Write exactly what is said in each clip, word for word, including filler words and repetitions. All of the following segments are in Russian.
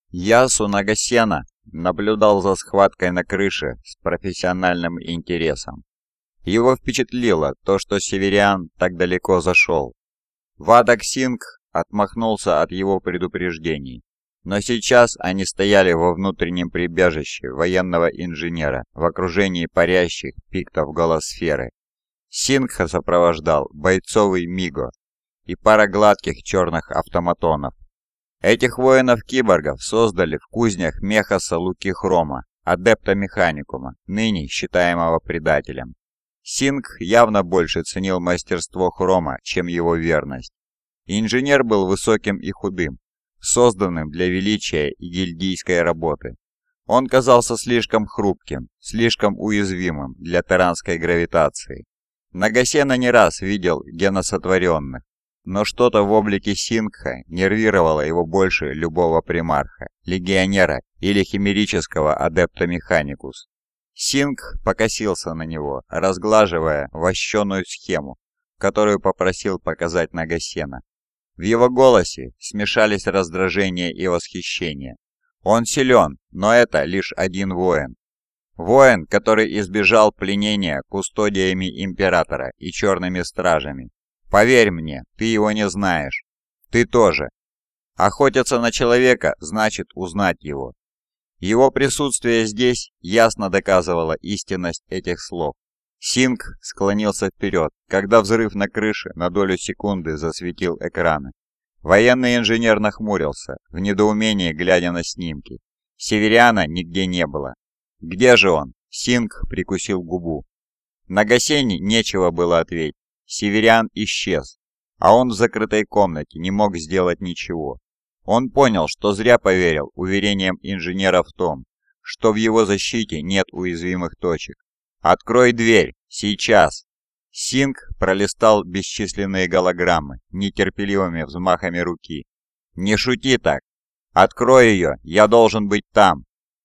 Ясу Нагасена наблюдал за схваткой на крыше с профессиональным интересом. Его впечатлило то, что Северян так далеко зашел. Вадак Сингх отмахнулся от его предупреждений, но сейчас они стояли во внутреннем прибежище военного инженера в окружении парящих пиктов голосферы. Сингха сопровождал бойцовый Миго и пара гладких черных автоматонов. Этих воинов-киборгов создали в кузнях Мехаса Луки Хрома, адепта механикума, ныне считаемого предателем. Сингх явно больше ценил мастерство Хрома, чем его верность. Инженер был высоким и худым, созданным для величия и гильдийской работы. Он казался слишком хрупким, слишком уязвимым для таранской гравитации. Нагасена не раз видел геносотворенных, но что-то в облике Сингха нервировало его больше любого примарха, легионера или химерического адепта Механикус. Сингх покосился на него, разглаживая вощеную схему, которую попросил показать Нагасена. В его голосе смешались раздражение и восхищение. Он силен, но это лишь один воин. Воин, который избежал пленения кустодиями Императора и Черными Стражами. Поверь мне, ты его не знаешь. Ты тоже. Охотиться на человека значит узнать его. Его присутствие здесь ясно доказывало истинность этих слов. Сингх склонился вперед, когда взрыв на крыше на долю секунды засветил экраны. Военный инженер нахмурился, в недоумении глядя на снимки. Северяна нигде не было. «Где же он?» Сингх прикусил губу. Нагасене нечего было ответить. Северян исчез, а он в закрытой комнате не мог сделать ничего. Он понял, что зря поверил уверениям инженера в том, что в его защите нет уязвимых точек. «Открой дверь! Сейчас!» Сингх пролистал бесчисленные голограммы нетерпеливыми взмахами руки. «Не шути так! Открой ее! Я должен быть там!»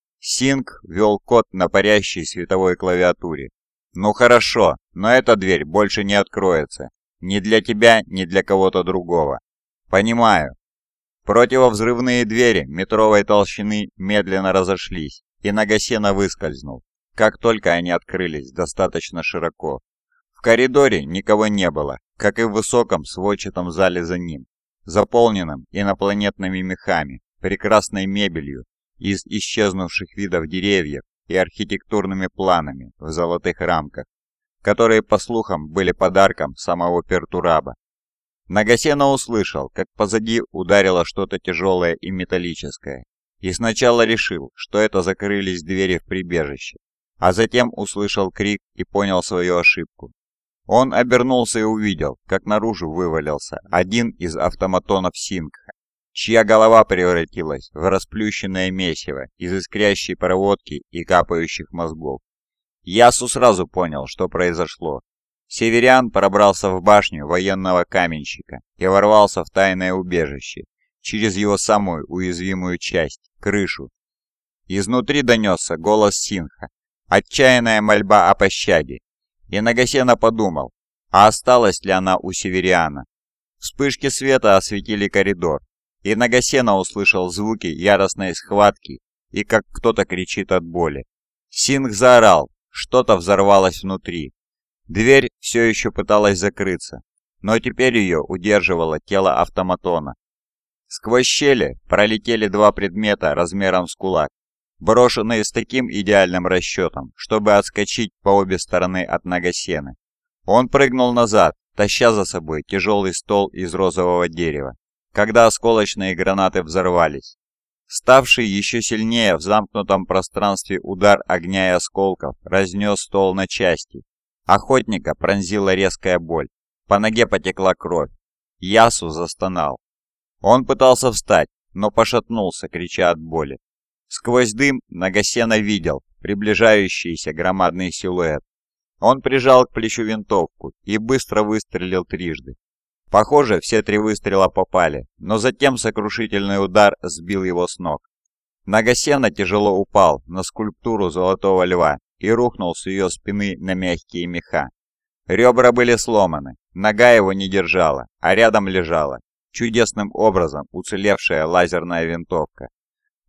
Сингх ввел код на парящей световой клавиатуре. «Ну хорошо, но эта дверь больше не откроется. Ни для тебя, ни для кого-то другого. Понимаю». Противовзрывные двери метровой толщины медленно разошлись, и Нагасена выскользнул, как только они открылись достаточно широко. В коридоре никого не было, как и в высоком сводчатом зале за ним, заполненном инопланетными мехами, прекрасной мебелью из исчезнувших видов деревьев и архитектурными планами в золотых рамках, которые, по слухам, были подарком самого Пертураба. Нагасена услышал, как позади ударило что-то тяжелое и металлическое, и сначала решил, что это закрылись двери в прибежище, а затем услышал крик и понял свою ошибку. Он обернулся и увидел, как наружу вывалился один из автоматонов Сингха, чья голова превратилась в расплющенное месиво из искрящей проводки и капающих мозгов. Ясу сразу понял, что произошло. Северян пробрался в башню военного каменщика и ворвался в тайное убежище через его самую уязвимую часть – крышу. Изнутри донесся голос Сингха, отчаянная мольба о пощаде, и Нагасена подумал, а осталась ли она у Северяна. Вспышки света осветили коридор, и Нагасена услышал звуки яростной схватки и как кто-то кричит от боли. Сингх заорал, что-то взорвалось внутри. Дверь все еще пыталась закрыться, но теперь ее удерживало тело автоматона. Сквозь щели пролетели два предмета размером с кулак, брошенные с таким идеальным расчетом, чтобы отскочить по обе стороны от Нагасены. Он прыгнул назад, таща за собой тяжелый стол из розового дерева, когда осколочные гранаты взорвались. Ставший еще сильнее в замкнутом пространстве удар огня и осколков разнес стол на части. Охотника пронзила резкая боль, по ноге потекла кровь. Ясу застонал. Он пытался встать, но пошатнулся, крича от боли. Сквозь дым Нагасена видел приближающийся громадный силуэт. Он прижал к плечу винтовку и быстро выстрелил трижды. Похоже, все три выстрела попали, но затем сокрушительный удар сбил его с ног. Нагасена тяжело упал на скульптуру золотого льва и рухнул с ее спины на мягкие меха. Ребра были сломаны, нога его не держала, а рядом лежала чудесным образом уцелевшая лазерная винтовка.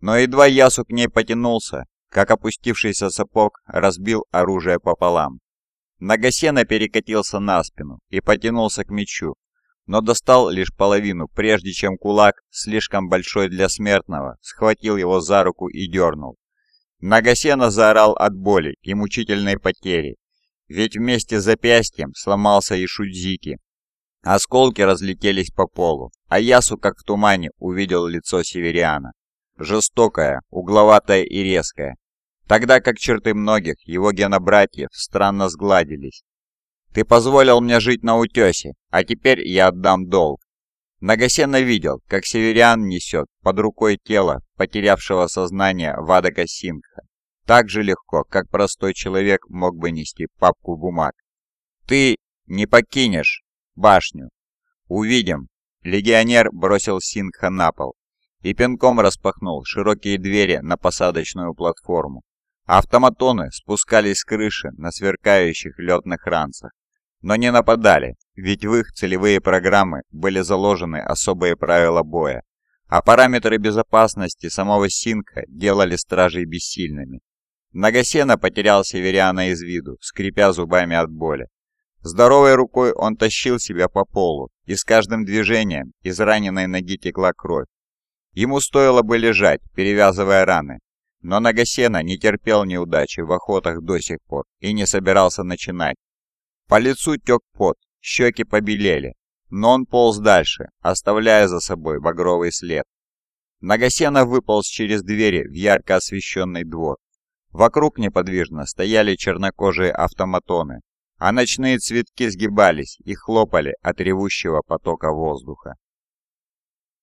Но едва Ясу к ней потянулся, как опустившийся сапог разбил оружие пополам. Нагасена перекатился на спину и потянулся к мечу, но достал лишь половину, прежде чем кулак, слишком большой для смертного, схватил его за руку и дернул. Нагасена заорал от боли и мучительной потери, ведь вместе с запястьем сломался и Шудзики. Осколки разлетелись по полу, а Ясу, как в тумане, увидел лицо северяна. Жестокое, угловатое и резкое, тогда как черты многих его генобратьев странно сгладились. «Ты позволил мне жить на утесе, а теперь я отдам долг». Нагасена видел, как северян несет под рукой тело потерявшего сознание Вадака Сингха, так же легко, как простой человек мог бы нести папку бумаг. «Ты не покинешь башню». «Увидим». Легионер бросил Сингха на пол и пинком распахнул широкие двери на посадочную платформу. Автоматоны спускались с крыши на сверкающих летных ранцах, но не нападали, ведь в их целевые программы были заложены особые правила боя, а параметры безопасности самого Сингха делали стражей бессильными. Нагасена потерял северяна из виду, скрипя зубами от боли. Здоровой рукой он тащил себя по полу, и с каждым движением из раненой ноги текла кровь. Ему стоило бы лежать, перевязывая раны, но Нагасена не терпел неудачи в охотах до сих пор и не собирался начинать. По лицу тек пот, щеки побелели, но он полз дальше, оставляя за собой багровый след. Нагасена выполз через двери в ярко освещенный двор. Вокруг неподвижно стояли чернокожие автоматоны, а ночные цветки сгибались и хлопали от ревущего потока воздуха.